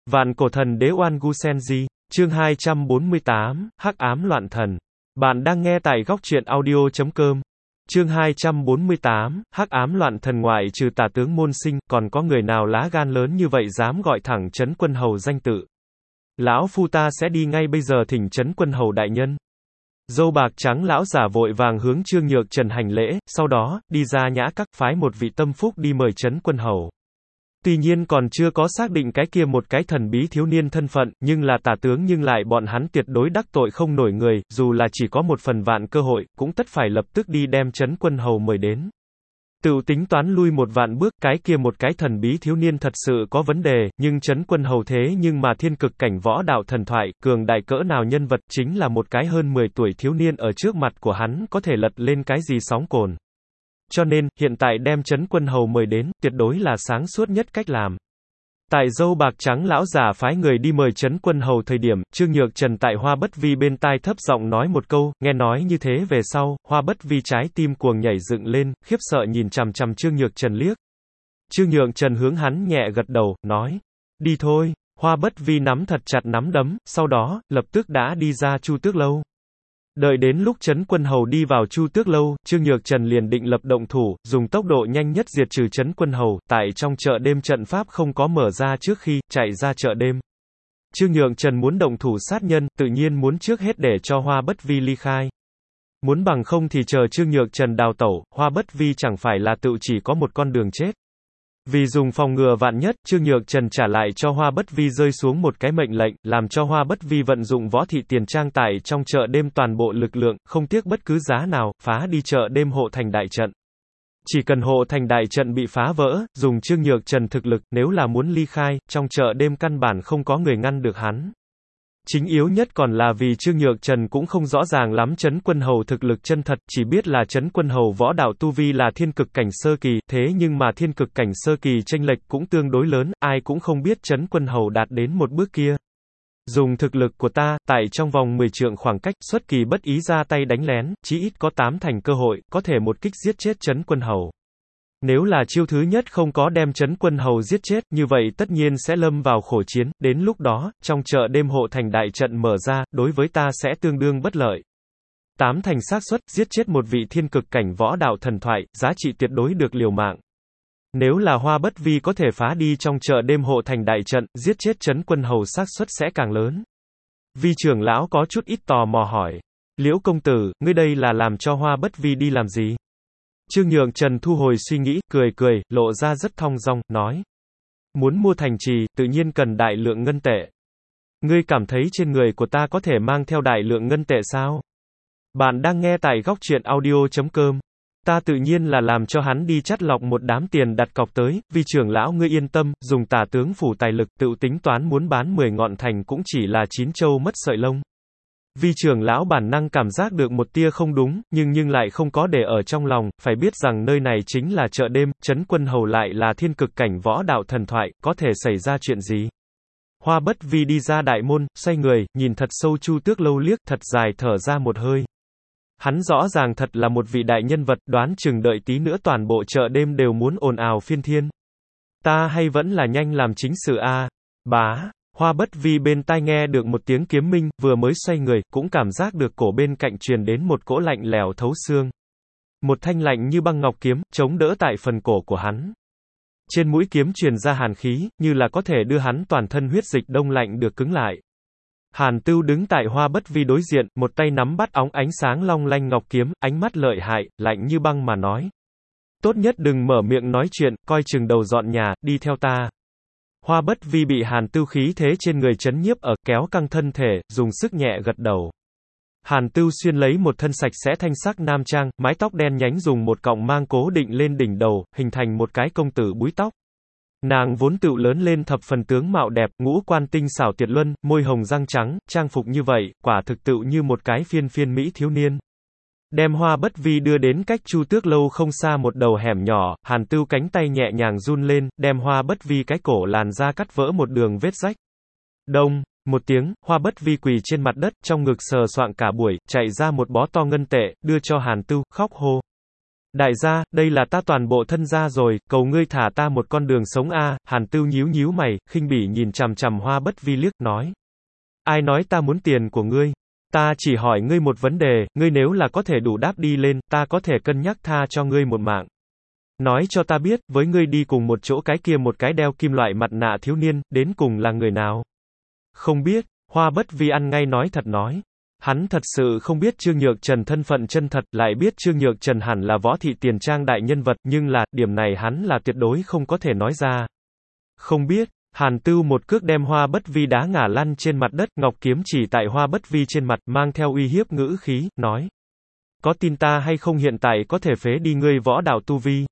Vạn cổ thần đế Oan Gu Senji, chương 248, Hắc ám loạn thần. Bạn đang nghe tại góc truyện audio.com. Chương 248, Hắc ám loạn thần. Ngoại trừ tả tướng môn sinh, còn có người nào lá gan lớn như vậy dám gọi thẳng Trấn Quân Hầu danh tự. Lão phu ta sẽ đi ngay bây giờ thỉnh Trấn Quân Hầu đại nhân. Dâu bạc trắng lão giả vội vàng hướng Trương Nhược Trần hành lễ, sau đó, đi ra nhã các phái một vị tâm phúc đi mời Trấn Quân Hầu. Tuy nhiên còn chưa có xác định cái kia một cái thần bí thiếu niên thân phận, nhưng là tả tướng nhưng lại bọn hắn tuyệt đối đắc tội không nổi người, dù là chỉ có một phần vạn cơ hội, cũng tất phải lập tức đi đem Trấn Quân Hầu mời đến. Tự tính toán lui một vạn bước, cái kia một cái thần bí thiếu niên thật sự có vấn đề, nhưng Trấn Quân Hầu thế nhưng mà thiên cực cảnh võ đạo thần thoại, cường đại cỡ nào nhân vật, chính là một cái hơn 10 tuổi thiếu niên ở trước mặt của hắn, có thể lật lên cái gì sóng cồn. Cho nên, hiện tại đem Trấn Quân Hầu mời đến, tuyệt đối là sáng suốt nhất cách làm. Tại dâu bạc trắng lão giả phái người đi mời Trấn Quân Hầu thời điểm, Trương Nhược Trần tại Hoa Bất Vi bên tai thấp giọng nói một câu, nghe nói như thế về sau, Hoa Bất Vi trái tim cuồng nhảy dựng lên, khiếp sợ nhìn chằm chằm Trương Nhược Trần liếc. Trương Nhược Trần hướng hắn nhẹ gật đầu, nói, đi thôi. Hoa Bất Vi nắm thật chặt nắm đấm, sau đó, lập tức đã đi ra Chu Tước Lâu. Đợi đến lúc Trấn Quân Hầu đi vào Chu Tước Lâu, Trương Nhược Trần liền định lập động thủ, dùng tốc độ nhanh nhất diệt trừ Trấn Quân Hầu, tại trong chợ đêm trận pháp không có mở ra trước khi, chạy ra chợ đêm. Trương Nhược Trần muốn động thủ sát nhân, tự nhiên muốn trước hết để cho Hoa Bất Vi ly khai. Muốn bằng không thì chờ Trương Nhược Trần đào tẩu, Hoa Bất Vi chẳng phải là tự chỉ có một con đường chết. Vì dùng phòng ngừa vạn nhất, Trương Nhược Trần trả lại cho Hoa Bất Vi rơi xuống một cái mệnh lệnh, làm cho Hoa Bất Vi vận dụng võ thị tiền trang tại trong chợ đêm toàn bộ lực lượng, không tiếc bất cứ giá nào, phá đi chợ đêm hộ thành đại trận. Chỉ cần hộ thành đại trận bị phá vỡ, dùng Trương Nhược Trần thực lực, nếu là muốn ly khai, trong chợ đêm căn bản không có người ngăn được hắn. Chính yếu nhất còn là vì Trương Nhược Trần cũng không rõ ràng lắm Trấn Quân Hầu thực lực chân thật, chỉ biết là Trấn Quân Hầu võ đạo tu vi là thiên cực cảnh sơ kỳ, thế nhưng mà thiên cực cảnh sơ kỳ chênh lệch cũng tương đối lớn, ai cũng không biết Trấn Quân Hầu đạt đến một bước kia. Dùng thực lực của ta, tại trong vòng 10 trượng khoảng cách, xuất kỳ bất ý ra tay đánh lén, chí ít có 8 thành cơ hội, có thể một kích giết chết Trấn Quân Hầu. Nếu là chiêu thứ nhất không có đem Trấn Quân Hầu giết chết, như vậy tất nhiên sẽ lâm vào khổ chiến, đến lúc đó, trong chợ đêm hộ thành đại trận mở ra, đối với ta sẽ tương đương bất lợi. 8 thành xác suất, giết chết một vị thiên cực cảnh võ đạo thần thoại, giá trị tuyệt đối được liều mạng. Nếu là Hoa Bất Vi có thể phá đi trong chợ đêm hộ thành đại trận, giết chết Trấn Quân Hầu xác suất sẽ càng lớn. Vi trưởng lão có chút ít tò mò hỏi, Liễu công tử, ngươi đây là làm cho Hoa Bất Vi đi làm gì? Trương Nhược Trần thu hồi suy nghĩ, cười, lộ ra rất thong dong, nói. Muốn mua thành trì, tự nhiên cần đại lượng ngân tệ. Ngươi cảm thấy trên người của ta có thể mang theo đại lượng ngân tệ sao? Bạn đang nghe tại góc truyện audio.com. Ta tự nhiên là làm cho hắn đi chắt lọc một đám tiền đặt cọc tới, vì trưởng lão ngươi yên tâm, dùng tả tướng phủ tài lực tự tính toán muốn bán 10 ngọn thành cũng chỉ là 9 châu mất sợi lông. Vi trưởng lão bản năng cảm giác được một tia không đúng, nhưng lại không có để ở trong lòng, phải biết rằng nơi này chính là chợ đêm, Trấn Quân Hầu lại là thiên cực cảnh võ đạo thần thoại, có thể xảy ra chuyện gì? Hoa Bất Vi đi ra đại môn, xoay người, nhìn thật sâu Chu Tước Lâu liếc, thật dài thở ra một hơi. Hắn rõ ràng thật là một vị đại nhân vật, đoán chừng đợi tí nữa toàn bộ chợ đêm đều muốn ồn ào phiên thiên. Ta hay vẫn là nhanh làm chính sự a, bá. Hoa Bất Vi bên tai nghe được một tiếng kiếm minh, vừa mới xoay người, cũng cảm giác được cổ bên cạnh truyền đến một cỗ lạnh lẽo thấu xương. Một thanh lạnh như băng ngọc kiếm, chống đỡ tại phần cổ của hắn. Trên mũi kiếm truyền ra hàn khí, như là có thể đưa hắn toàn thân huyết dịch đông lạnh được cứng lại. Hàn Tưu đứng tại Hoa Bất Vi đối diện, một tay nắm bắt óng ánh sáng long lanh ngọc kiếm, ánh mắt lợi hại, lạnh như băng mà nói. Tốt nhất đừng mở miệng nói chuyện, coi chừng đầu dọn nhà, đi theo ta. Hoa Bất Vi bị Hàn Tưu khí thế trên người chấn nhiếp ở, kéo căng thân thể, dùng sức nhẹ gật đầu. Hàn Tưu xuyên lấy một thân sạch sẽ thanh sắc nam trang, mái tóc đen nhánh dùng một cọng mang cố định lên đỉnh đầu, hình thành một cái công tử búi tóc. Nàng vốn tựu lớn lên thập phần tướng mạo đẹp, ngũ quan tinh xảo tuyệt luân, môi hồng răng trắng, trang phục như vậy, quả thực tựu như một cái phiên mỹ thiếu niên. Đem Hoa Bất Vi đưa đến cách Chu Tước Lâu không xa một đầu hẻm nhỏ, Hàn Tưu cánh tay nhẹ nhàng run lên, đem Hoa Bất Vi cái cổ làn ra cắt vỡ một đường vết rách. Đông, một tiếng, Hoa Bất Vi quỳ trên mặt đất, trong ngực sờ soạng cả buổi, chạy ra một bó to ngân tệ, đưa cho Hàn Tưu, khóc hô. Đại gia, đây là ta toàn bộ thân gia rồi, cầu ngươi thả ta một con đường sống a. Hàn Tưu nhíu nhíu mày, khinh bỉ nhìn chằm chằm Hoa Bất Vi liếc, nói. Ai nói ta muốn tiền của ngươi? Ta chỉ hỏi ngươi một vấn đề, ngươi nếu là có thể đủ đáp đi lên, ta có thể cân nhắc tha cho ngươi một mạng. Nói cho ta biết, với ngươi đi cùng một chỗ cái kia một cái đeo kim loại mặt nạ thiếu niên, đến cùng là người nào? Không biết, Hoa Bất Vi ăn ngay nói thật nói. Hắn thật sự không biết Trương Nhược Trần thân phận chân thật, lại biết Trương Nhược Trần hẳn là Võ Thị Tiền Trang đại nhân vật, nhưng là, điểm này hắn là tuyệt đối không có thể nói ra. Không biết, Hàn Tưu một cước đem Hoa Bất Vi đá ngả lăn trên mặt đất, ngọc kiếm chỉ tại Hoa Bất Vi trên mặt, mang theo uy hiếp ngữ khí, nói. Có tin ta hay không hiện tại có thể phế đi ngươi võ đạo tu vi?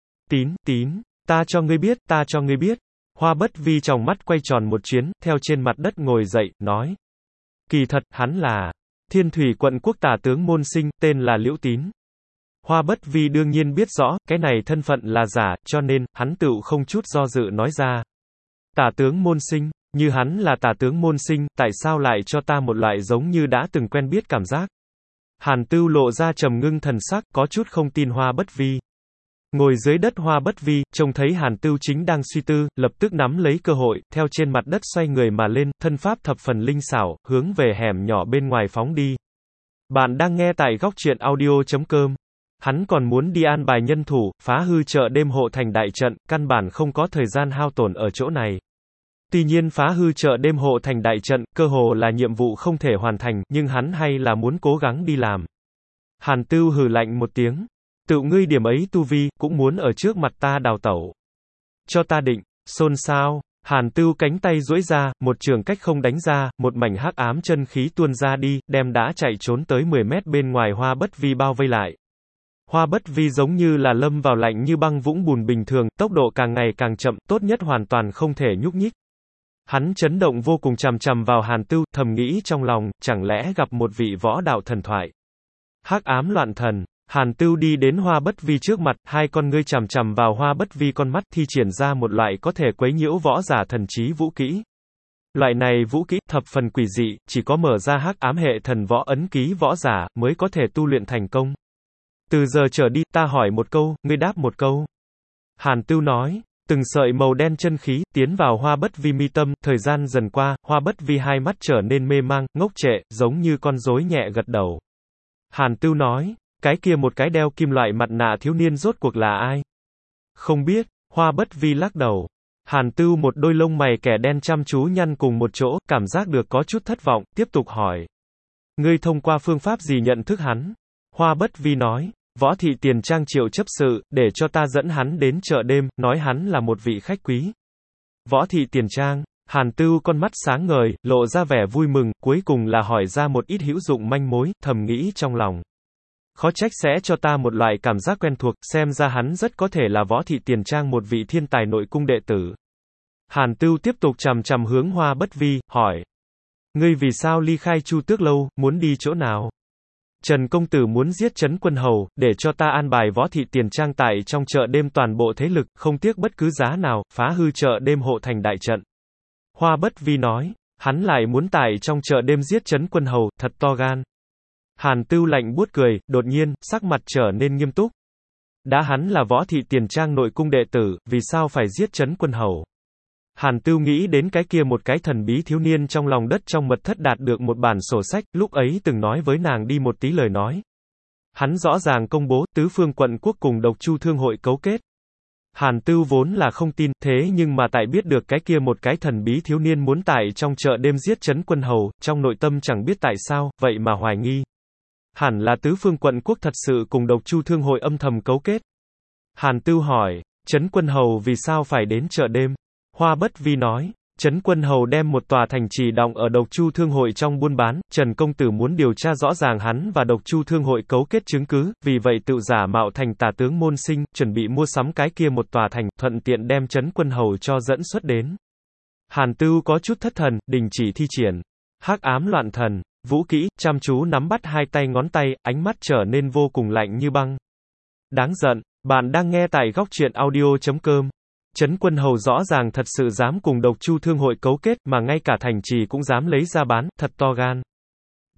Tín, ta cho ngươi biết, ta cho ngươi biết. Hoa Bất Vi tròng mắt quay tròn một chuyến, theo trên mặt đất ngồi dậy, nói. Kỳ thật, hắn là Thiên Thủy quận quốc tả tướng môn sinh, tên là Liễu Tín. Hoa Bất Vi đương nhiên biết rõ, cái này thân phận là giả, cho nên, hắn tựu không chút do dự nói ra. Tả tướng môn sinh, như hắn là tả tướng môn sinh, tại sao lại cho ta một loại giống như đã từng quen biết cảm giác? Hàn Tưu lộ ra trầm ngưng thần sắc, có chút không tin Hoa Bất Vi. Ngồi dưới đất Hoa Bất Vi, trông thấy Hàn Tưu chính đang suy tư, lập tức nắm lấy cơ hội, theo trên mặt đất xoay người mà lên, thân pháp thập phần linh xảo, hướng về hẻm nhỏ bên ngoài phóng đi. Bạn đang nghe tại góc truyện audio.com. Hắn còn muốn đi an bài nhân thủ, phá hư chợ đêm hộ thành đại trận, căn bản không có thời gian hao tổn ở chỗ này. Tuy nhiên phá hư chợ đêm hộ thành đại trận, cơ hồ là nhiệm vụ không thể hoàn thành, nhưng hắn hay là muốn cố gắng đi làm. Hàn Tưu hừ lạnh một tiếng. Tự ngươi điểm ấy tu vi, cũng muốn ở trước mặt ta đào tẩu. Cho ta định, xôn xao. Hàn Tưu cánh tay duỗi ra, một trường cách không đánh ra, một mảnh hắc ám chân khí tuôn ra đi, đem đã chạy trốn tới 10 mét bên ngoài Hoa Bất Vi bao vây lại. Hoa Bất Vi giống như là lâm vào lạnh như băng vũng bùn bình thường, tốc độ càng ngày càng chậm, tốt nhất hoàn toàn không thể nhúc nhích. Hắn chấn động vô cùng chằm chằm vào Hàn Tưu, thầm nghĩ trong lòng, chẳng lẽ gặp một vị võ đạo thần thoại. Hắc ám loạn thần. Hàn Tưu đi đến Hoa Bất Vi trước mặt, hai con ngươi chằm chằm vào Hoa Bất Vi con mắt, thi triển ra một loại có thể quấy nhiễu võ giả thần trí vũ kỹ. Loại này vũ kỹ thập phần quỷ dị, chỉ có mở ra hắc ám hệ thần võ ấn ký võ giả mới có thể tu luyện thành công. Từ giờ trở đi, ta hỏi một câu, ngươi đáp một câu. Hàn Tưu nói. Từng sợi màu đen chân khí tiến vào Hoa Bất Vi mi tâm, thời gian dần qua, Hoa Bất Vi hai mắt trở nên mê mang, ngốc trệ, giống như con rối nhẹ gật đầu. Hàn Tưu nói. Cái kia một cái đeo kim loại mặt nạ thiếu niên rốt cuộc là ai? Không biết, Hoa Bất Vi lắc đầu. Hàn Tưu một đôi lông mày kẻ đen chăm chú nhăn cùng một chỗ, cảm giác được có chút thất vọng, tiếp tục hỏi. Ngươi thông qua phương pháp gì nhận thức hắn? Hoa Bất Vi nói, Võ Thị Tiền Trang Triệu chấp sự, để cho ta dẫn hắn đến chợ đêm, nói hắn là một vị khách quý. Võ Thị Tiền Trang. Hàn Tưu con mắt sáng ngời, lộ ra vẻ vui mừng, cuối cùng là hỏi ra một ít hữu dụng manh mối, thầm nghĩ trong lòng. Khó trách sẽ cho ta một loại cảm giác quen thuộc, xem ra hắn rất có thể là Võ Thị Tiền Trang một vị thiên tài nội cung đệ tử. Hàn Tưu tiếp tục chằm chằm hướng Hoa Bất Vi, hỏi. Ngươi vì sao ly khai Chu Tước Lâu, muốn đi chỗ nào? Trần công tử muốn giết Trấn Quân Hầu, để cho ta an bài Võ Thị Tiền Trang tại trong chợ đêm toàn bộ thế lực, không tiếc bất cứ giá nào, phá hư chợ đêm hộ thành đại trận. Hoa Bất Vi nói, hắn lại muốn tại trong chợ đêm giết Trấn Quân Hầu, thật to gan. Hàn Tưu lạnh buốt cười, đột nhiên, sắc mặt trở nên nghiêm túc. Đã hắn là Võ Thị Tiền Trang nội cung đệ tử, vì sao phải giết Trấn Quân Hầu? Hàn Tưu nghĩ đến cái kia một cái thần bí thiếu niên trong lòng đất trong mật thất đạt được một bản sổ sách, lúc ấy từng nói với nàng đi một tí lời nói. Hắn rõ ràng công bố, tứ phương quận quốc cùng Độc Chu Thương hội cấu kết. Hàn Tưu vốn là không tin, thế nhưng mà tại biết được cái kia một cái thần bí thiếu niên muốn tại trong chợ đêm giết Trấn Quân Hầu, trong nội tâm chẳng biết tại sao, vậy mà hoài nghi. Hẳn là tứ phương quận quốc thật sự cùng Độc Chu Thương hội âm thầm cấu kết. Hàn Tưu hỏi, Trấn Quân Hầu vì sao phải đến chợ đêm? Hoa Bất Vi nói, Trấn Quân Hầu đem một tòa thành trì đóng ở Độc Chu Thương hội trong buôn bán, Trần công tử muốn điều tra rõ ràng hắn và Độc Chu Thương hội cấu kết chứng cứ, vì vậy tự giả mạo thành tả tướng môn sinh, chuẩn bị mua sắm cái kia một tòa thành, thuận tiện đem Trấn Quân Hầu cho dẫn xuất đến. Hàn Tưu có chút thất thần, đình chỉ thi triển. Hắc ám loạn thần, vũ kỹ, chăm chú nắm bắt hai tay ngón tay, ánh mắt trở nên vô cùng lạnh như băng. Đáng giận, bạn đang nghe tại góc truyện audio.com. Trấn Quân Hầu rõ ràng thật sự dám cùng Độc Chu Thương hội cấu kết, mà ngay cả thành trì cũng dám lấy ra bán, thật to gan.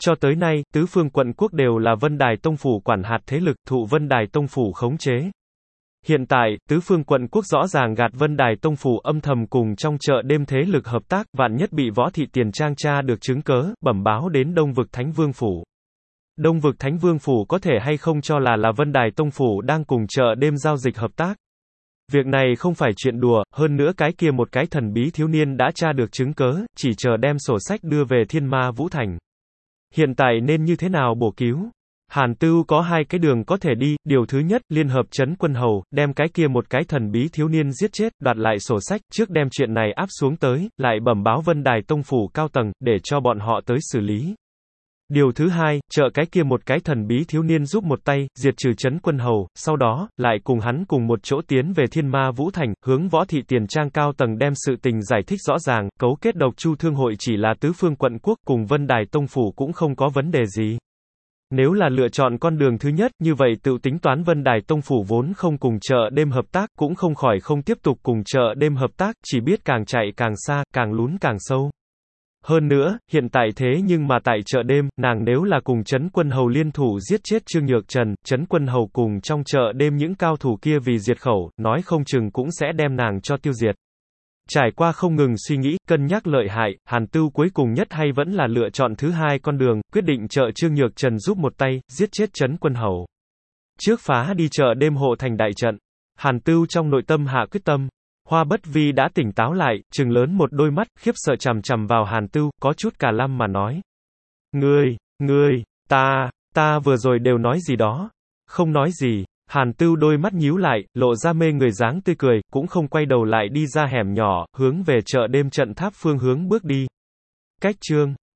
Cho tới nay, tứ phương quận quốc đều là Vân Đài Tông Phủ quản hạt thế lực, thụ Vân Đài Tông Phủ khống chế. Hiện tại, tứ phương quận quốc rõ ràng gạt Vân Đài Tông Phủ âm thầm cùng trong chợ đêm thế lực hợp tác, vạn nhất bị Võ Thị Tiền Trang tra được chứng cớ, bẩm báo đến Đông Vực Thánh Vương Phủ. Đông Vực Thánh Vương Phủ có thể hay không cho là Vân Đài Tông Phủ đang cùng chợ đêm giao dịch hợp tác. Việc này không phải chuyện đùa, hơn nữa cái kia một cái thần bí thiếu niên đã tra được chứng cớ, chỉ chờ đem sổ sách đưa về Thiên Ma Vũ Thành. Hiện tại nên như thế nào bổ cứu? Hàn Tưu có hai cái đường có thể đi, điều thứ nhất, liên hợp trấn quân hầu, đem cái kia một cái thần bí thiếu niên giết chết, đoạt lại sổ sách, trước đem chuyện này áp xuống tới, lại bẩm báo Vân Đài Tông Phủ cao tầng, để cho bọn họ tới xử lý. Điều thứ hai, trợ cái kia một cái thần bí thiếu niên giúp một tay, diệt trừ trấn quân hầu, sau đó, lại cùng hắn cùng một chỗ tiến về Thiên Ma Vũ Thành, hướng Võ Thị Tiền Trang cao tầng đem sự tình giải thích rõ ràng, cấu kết Độc Chu Thương hội chỉ là tứ phương quận quốc, cùng Vân Đài Tông Phủ cũng không có vấn đề gì. Nếu là lựa chọn con đường thứ nhất, như vậy tự tính toán Vân Đài Tông Phủ vốn không cùng chợ đêm hợp tác, cũng không khỏi không tiếp tục cùng chợ đêm hợp tác, chỉ biết càng chạy càng xa, càng lún càng sâu. Hơn nữa, hiện tại thế nhưng mà tại chợ đêm, nàng nếu là cùng Trấn Quân Hầu liên thủ giết chết Trương Nhược Trần, Trấn Quân Hầu cùng trong chợ đêm những cao thủ kia vì diệt khẩu, nói không chừng cũng sẽ đem nàng cho tiêu diệt. Trải qua không ngừng suy nghĩ, cân nhắc lợi hại, Hàn Tưu cuối cùng nhất hay vẫn là lựa chọn thứ hai con đường, quyết định trợ Trương Nhược Trần giúp một tay, giết chết Trấn Quân Hầu. Trước phá đi chợ đêm hộ thành đại trận, Hàn Tưu trong nội tâm hạ quyết tâm. Hoa Bất Vi đã tỉnh táo lại, trừng lớn một đôi mắt, khiếp sợ chằm chằm vào Hàn Tưu, có chút cả lăm mà nói. Ngươi, ta vừa rồi đều nói gì đó? Không nói gì. Hàn Tưu đôi mắt nhíu lại, lộ ra mê người dáng tươi cười, cũng không quay đầu lại đi ra hẻm nhỏ, hướng về chợ đêm trận tháp phương hướng bước đi. Cách chương